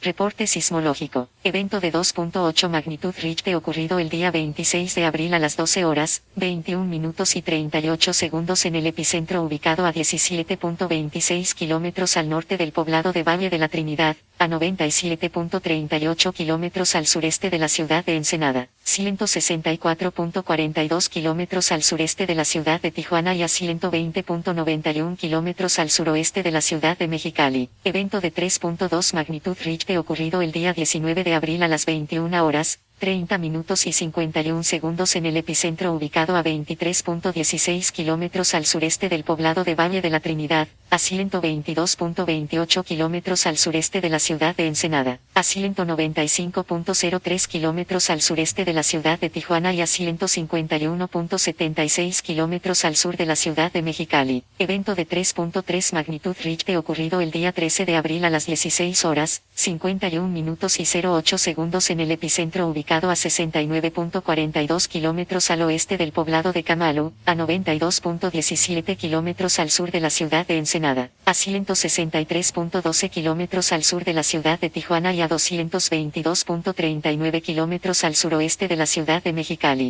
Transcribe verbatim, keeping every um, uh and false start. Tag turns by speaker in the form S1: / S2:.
S1: Reporte sismológico. Evento de dos punto ocho magnitud Richter ocurrido el día veintiséis de abril a las doce horas, veintiún minutos y treinta y ocho segundos en el epicentro ubicado a diecisiete punto veintiséis kilómetros al norte del poblado de Valle de la Trinidad, a noventa y siete punto treinta y ocho kilómetros al sureste de la ciudad de Ensenada, ciento sesenta y cuatro punto cuarenta y dos kilómetros al sureste de la ciudad de Tijuana y a ciento veinte punto noventa y uno kilómetros al suroeste de la ciudad de Mexicali. Evento de tres punto dos magnitud Richter ocurrido el día diecinueve de abril a las veintiuna horas, treinta minutos y cincuenta y uno segundos en el epicentro ubicado a veintitrés punto dieciséis kilómetros al sureste del poblado de Valle de la Trinidad, a ciento veintidós punto veintiocho kilómetros al sureste de la ciudad de Ensenada, a ciento noventa y cinco punto cero tres kilómetros al sureste de la ciudad de Tijuana y a ciento cincuenta y uno punto setenta y seis kilómetros al sur de la ciudad de Mexicali. Evento de tres punto tres magnitud Richter ocurrido el día trece de abril a las dieciséis horas, cincuenta y uno minutos y cero ocho segundos en el epicentro ubicado a sesenta y nueve punto cuarenta y dos kilómetros al oeste del poblado de Camalu, a noventa y dos punto diecisiete kilómetros al sur de la ciudad de Ensenada, a ciento sesenta y tres punto doce kilómetros al sur de la ciudad de Tijuana y a doscientos veintidós punto treinta y nueve kilómetros al suroeste de la ciudad de Mexicali.